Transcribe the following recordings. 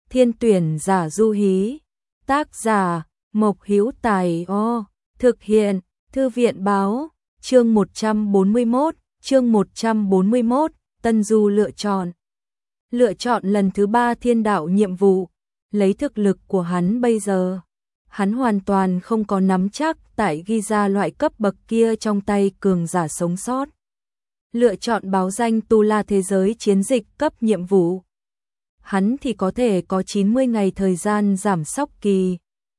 Thiên tuyển giả du hí. Tác giả Mộc Hữu Tài. Thực hiện Thư viện báo. Chương 141, Tân Du lựa chọn. Lựa chọn lần thứ 3 thiên đạo nhiệm vụ. Lấy thực lực của hắn bây giờ, hắn hoàn toàn không có nắm chắc tại ghi ra loại cấp bậc kia trong tay cường giả sống sót. Lựa chọn báo danh Tu La thế giới chiến dịch cấp nhiệm vụ. Hắn thì có thể có 90 ngày thời gian giảm sóc kỳ.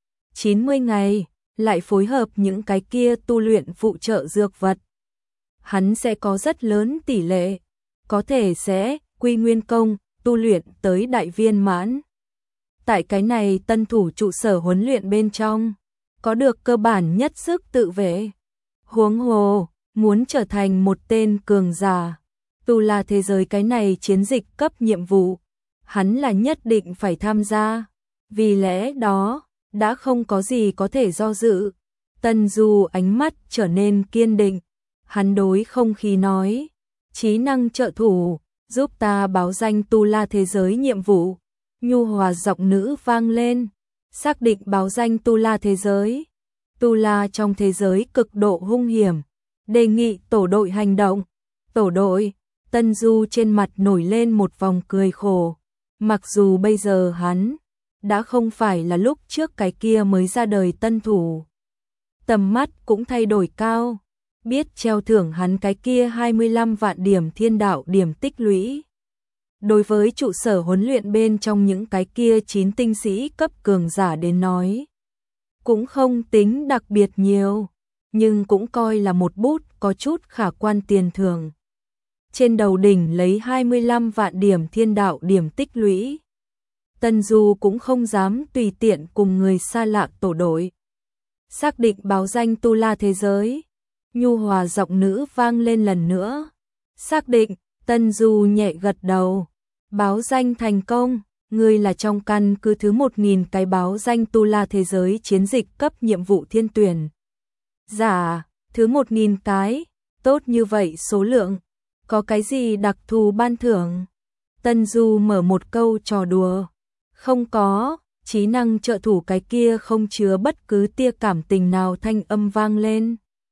90 ngày, lại phối hợp những cái kia tu luyện phụ trợ dược vật. Hắn sẽ có rất lớn tỷ lệ, có thể sẽ quy nguyên công, tu luyện tới đại viên mãn. Tại cái này tân thủ trụ sở huấn luyện bên trong, có được cơ bản nhất sức tự vệ. Huống hồ, muốn trở thành một tên cường giả, Tu La thế giới cái này chiến dịch cấp nhiệm vụ, hắn là nhất định phải tham gia. Vì lẽ đó, đã không có gì có thể do dự. Tân Du ánh mắt trở nên kiên định, hắn đối không khí nói, trí năng trợ thủ, giúp ta báo danh Tu La thế giới nhiệm vụ. Nhu hòa giọng nữ vang lên, xác định báo danh Tu La thế giới. Tu La trong thế giới cực độ hung hiểm, đề nghị tổ đội hành động. Tổ đội, Tân Du trên mặt nổi lên một vòng cười khổ. Mặc dù bây giờ hắn đã không phải là lúc trước cái kia mới ra đời tân thủ, tầm mắt cũng thay đổi cao, biết treo thưởng hắn cái kia 25 vạn điểm thiên đạo điểm tích lũy. Đối với trụ sở huấn luyện bên trong những cái kia 9 tinh sĩ cấp cường giả đến nói, cũng không tính đặc biệt nhiều, nhưng cũng coi là một bút có chút khả quan tiền thưởng. Trên đầu đỉnh lấy 25 vạn điểm thiên đạo điểm tích lũy. Tân Du cũng không dám tùy tiện cùng người xa lạ tổ đội. Xác định báo danh Tu La thế giới. Nhu hòa giọng nữ vang lên lần nữa. Xác định, Tân Du nhẹ gật đầu. Báo danh thành công, ngươi là trong căn cứ thứ 1000 cái báo danh Tu La thế giới chiến dịch cấp nhiệm vụ thiên tuyển. Dạ, thứ 1000 cái, tốt như vậy số lượng, có cái gì đặc thù ban thưởng? Tân Du mở một câu trò đùa. Không có, trí năng trợ thủ cái kia không chứa bất cứ tia cảm tình nào thanh âm vang lên.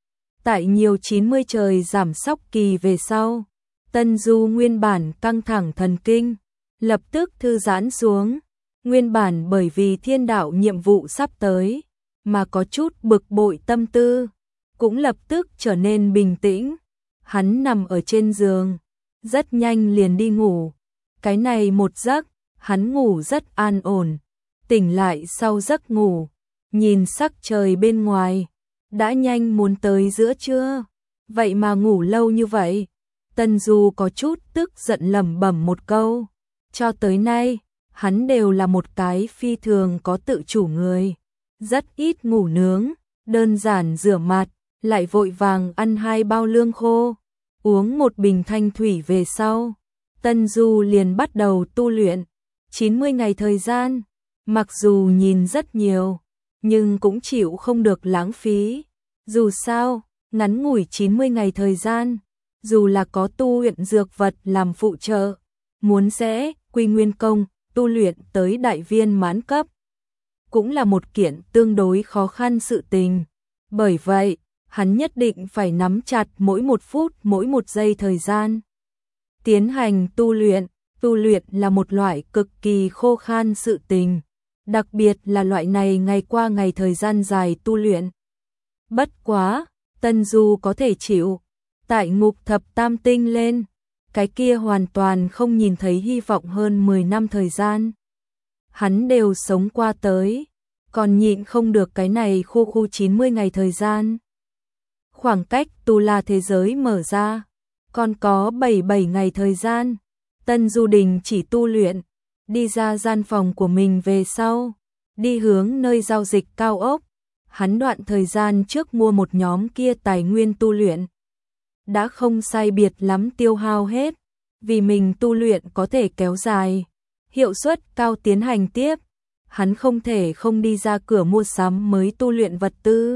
Tại nhiều 90 trời giảm sóc kỳ về sau, Tân Du nguyên bản căng thẳng thần kinh, lập tức thư giãn xuống. Nguyên bản bởi vì thiên đạo nhiệm vụ sắp tới, mà có chút bực bội tâm tư, cũng lập tức trở nên bình tĩnh. Hắn nằm ở trên giường, rất nhanh liền đi ngủ. Cái này một giấc, hắn ngủ rất an ổn. Tỉnh lại sau giấc ngủ, nhìn sắc trời bên ngoài, đã nhanh muốn tới giữa trưa. Vậy mà ngủ lâu như vậy. Tân Du có chút tức giận lẩm bẩm một câu. Cho tới nay, hắn đều là một cái phi thường có tự chủ người. Rất ít ngủ nướng, đơn giản rửa mặt, lại vội vàng ăn 2 bao lương khô, uống một bình thanh thủy về sau. Tân Du liền bắt đầu tu luyện. 90 ngày thời gian, mặc dù nhìn rất nhiều, nhưng cũng chịu không được lãng phí. Dù sao, ngắn ngủi 90 ngày thời gian, dù là có tu luyện dược vật làm phụ trợ, muốn sẽ quy nguyên công, tu luyện tới đại viên mãn cấp, cũng là một kiện tương đối khó khăn sự tình. Bởi vậy, hắn nhất định phải nắm chặt mỗi một phút, mỗi một giây thời gian. Tiến hành tu luyện. Tu luyện là một loại cực kỳ khô khan sự tình, đặc biệt là loại này ngày qua ngày thời gian dài tu luyện. Bất quá, Tân Du có thể chịu. Tại ngục thập tam tinh lên, cái kia hoàn toàn không nhìn thấy hy vọng hơn 10 năm thời gian. Hắn đều sống qua tới, còn nhịn không được cái này khu 90 ngày thời gian. Khoảng cách Tu La thế giới mở ra, còn có 77 ngày thời gian. Tân Du đình chỉ tu luyện, đi ra gian phòng của mình về sau, đi hướng nơi giao dịch cao ốc. Hắn đoạn thời gian trước mua một nhóm kia tài nguyên tu luyện, đã không sai biệt lắm tiêu hao hết, vì mình tu luyện có thể kéo dài, hiệu suất cao tiến hành tiếp. Hắn không thể không đi ra cửa mua sắm mới tu luyện vật tư.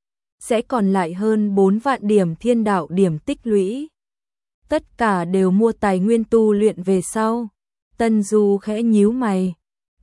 Sẽ còn lại hơn 4 vạn điểm thiên đạo điểm tích lũy. Tất cả đều mua tài nguyên tu luyện về sau. Tân Du khẽ nhíu mày.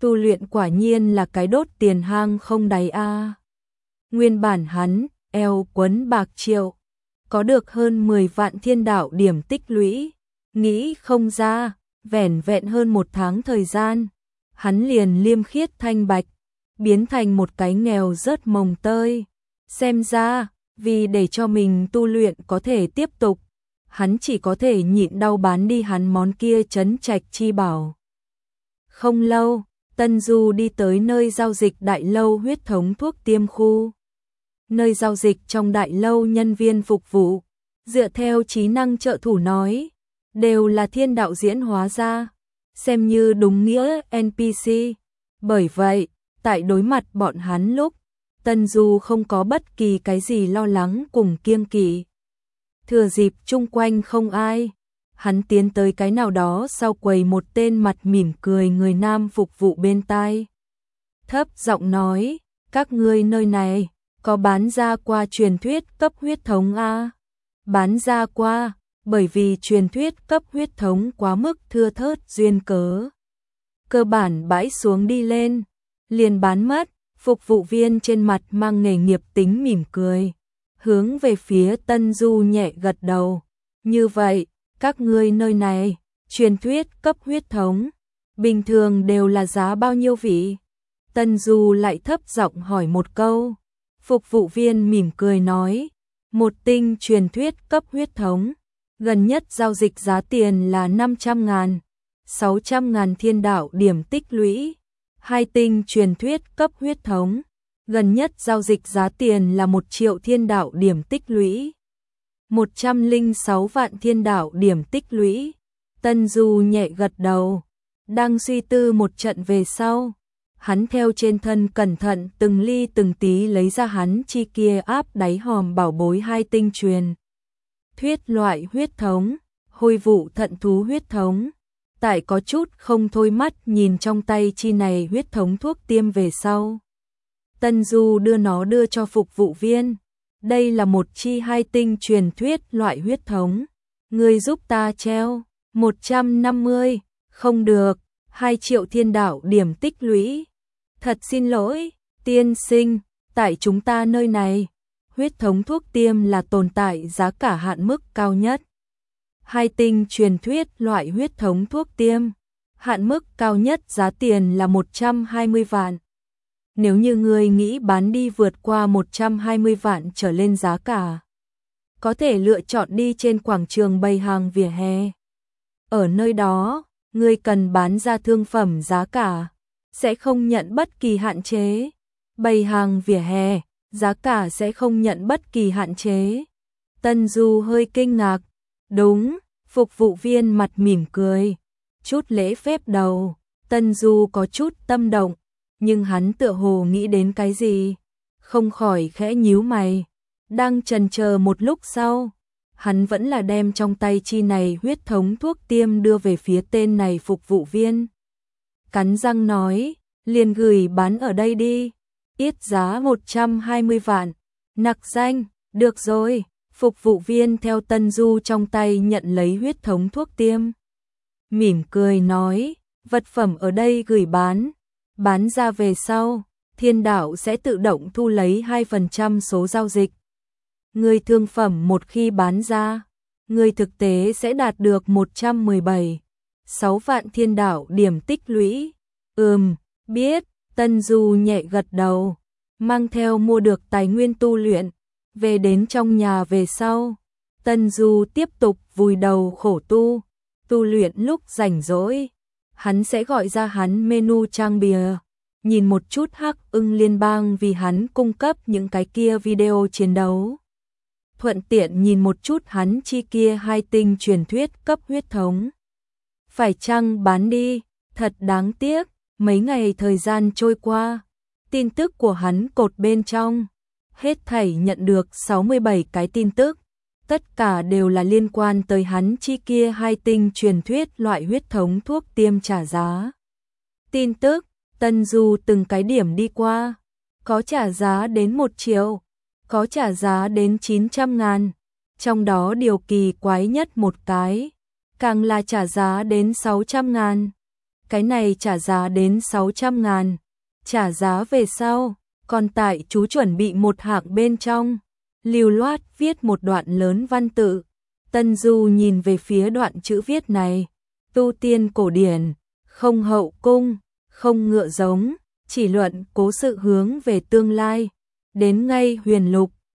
tu luyện quả nhiên là cái đốt tiền hang không đáy a. Nguyên bản hắn, eo quấn bạc triệu, có được hơn 10 vạn thiên đạo điểm tích lũy, nghĩ không ra, vẻn vẹn hơn 1 tháng thời gian, hắn liền liêm khiết thanh bạch, biến thành một cái nghèo rớt mồng tơi. Xem ra, vì để cho mình tu luyện có thể tiếp tục, hắn chỉ có thể nhịn đau bán đi hắn món kia trấn trạch chi bảo. Không lâu, Tân Du đi tới nơi giao dịch đại lâu huyết thống thuốc tiêm khu. Nơi giao dịch trong đại lâu nhân viên phục vụ, dựa theo trí năng trợ thủ nói, đều là thiên đạo diễn hóa ra, xem như đúng nghĩa NPC. Bởi vậy, tại đối mặt bọn hắn lúc, Tân Du không có bất kỳ cái gì lo lắng cùng kiêng kỵ. Thừa dịp chung quanh không ai, hắn tiến tới cái nào đó sau quầy một tên mặt mỉm cười người nam phục vụ bên tai. Thấp giọng nói, các ngươi nơi này, có bán ra qua truyền thuyết cấp huyết thống a? Bán ra qua, bởi vì truyền thuyết cấp huyết thống quá mức thưa thớt duyên cớ. Cơ bản bãi xuống đi lên, liền bán mất, phục vụ viên trên mặt mang nghề nghiệp tính mỉm cười. Hướng về phía Tân Du nhẹ gật đầu. Như vậy, các ngươi nơi này, truyền thuyết cấp huyết thống, bình thường đều là giá bao nhiêu vị? Tân Du lại thấp giọng hỏi một câu. Phục vụ viên mỉm cười nói, một tinh truyền thuyết cấp huyết thống, gần nhất giao dịch giá tiền là 500.000, 600.000 thiên đạo điểm tích lũy. Hai tinh truyền thuyết cấp huyết thống, gần nhất giao dịch giá tiền là 1 triệu thiên đạo điểm tích lũy. 106 vạn thiên đạo điểm tích lũy. Tân Du nhẹ gật đầu, đang suy tư một trận về sau. Hắn theo trên thân cẩn thận từng ly từng tí lấy ra hắn chi kia áp đáy hòm bảo bối hai tinh truyền thuyết loại huyết thống, Hôi Vụ Thận Thú huyết thống. Tại có chút không thôi mắt nhìn trong tay chi này huyết thống thuốc tiêm về sau. Tân Du đưa cho phục vụ viên. Đây là một chi hai tinh truyền thuyết loại huyết thống. Ngươi giúp ta treo 150, không được, 2 triệu thiên đạo điểm tích lũy. Thật xin lỗi, tiên sinh, tại chúng ta nơi này, huyết thống thuốc tiêm là tồn tại giá cả hạn mức cao nhất. Hai tinh truyền thuyết loại huyết thống thuốc tiêm, hạn mức cao nhất giá tiền là 120 vạn. Nếu như người nghĩ bán đi vượt qua 120 vạn trở lên giá cả, có thể lựa chọn đi trên quảng trường bày hàng vỉa hè. Ở nơi đó, người cần bán ra thương phẩm giá cả, sẽ không nhận bất kỳ hạn chế. Bày hàng vỉa hè, giá cả sẽ không nhận bất kỳ hạn chế. Tân Du hơi kinh ngạc. Đúng, phục vụ viên mặt mỉm cười, chút lễ phép đầu. Tân Du có chút tâm động, nhưng hắn tựa hồ nghĩ đến cái gì, không khỏi khẽ nhíu mày. Đang chần chờ một lúc sau, hắn vẫn là đem trong tay chi này huyết thống thuốc tiêm đưa về phía tên này phục vụ viên. Cắn răng nói, liền gửi bán ở đây đi, ít giá 120 vạn. Nặc danh, được rồi. Phục vụ viên theo Tân Du trong tay nhận lấy huyết thống thuốc tiêm. Mỉm cười nói, vật phẩm ở đây gửi bán ra về sau, thiên đạo sẽ tự động thu lấy 2% số giao dịch. Người thương phẩm một khi bán ra, người thực tế sẽ đạt được 117,6 vạn thiên đạo điểm tích lũy. Biết, Tân Du nhẹ gật đầu, mang theo mua được tài nguyên tu luyện. Về đến trong nhà về sau, Tân Du tiếp tục vùi đầu khổ tu luyện. Lúc rảnh rỗi, hắn sẽ gọi ra hắn menu trang bìa, nhìn một chút Hắc Ưng Liên bang vì hắn cung cấp những cái kia video chiến đấu. Thuận tiện nhìn một chút hắn chi kia hai tinh truyền thuyết cấp huyết thống. Phải chăng bán đi, thật đáng tiếc, mấy ngày thời gian trôi qua, tin tức của hắn cột bên trong. Hết thảy nhận được 67 cái tin tức, tất cả đều là liên quan tới hắn chi kia hai tinh truyền thuyết loại huyết thống thuốc tiêm trả giá. Tin tức, Tân Du từng cái điểm đi qua, có trả giá đến 1 triệu, có trả giá đến 900.000, trong đó điều kỳ quái nhất một cái, càng là trả giá đến 600.000. cái này trả giá đến 600.000, trả giá về sau, còn tại chú chuẩn bị một hạng bên trong, lưu loát viết một đoạn lớn văn tự. Tân Du nhìn về phía đoạn chữ viết này, tu tiên cổ điển, không hậu cung, không ngựa giống, chỉ luận cố sự hướng về tương lai, đến ngay huyền lục,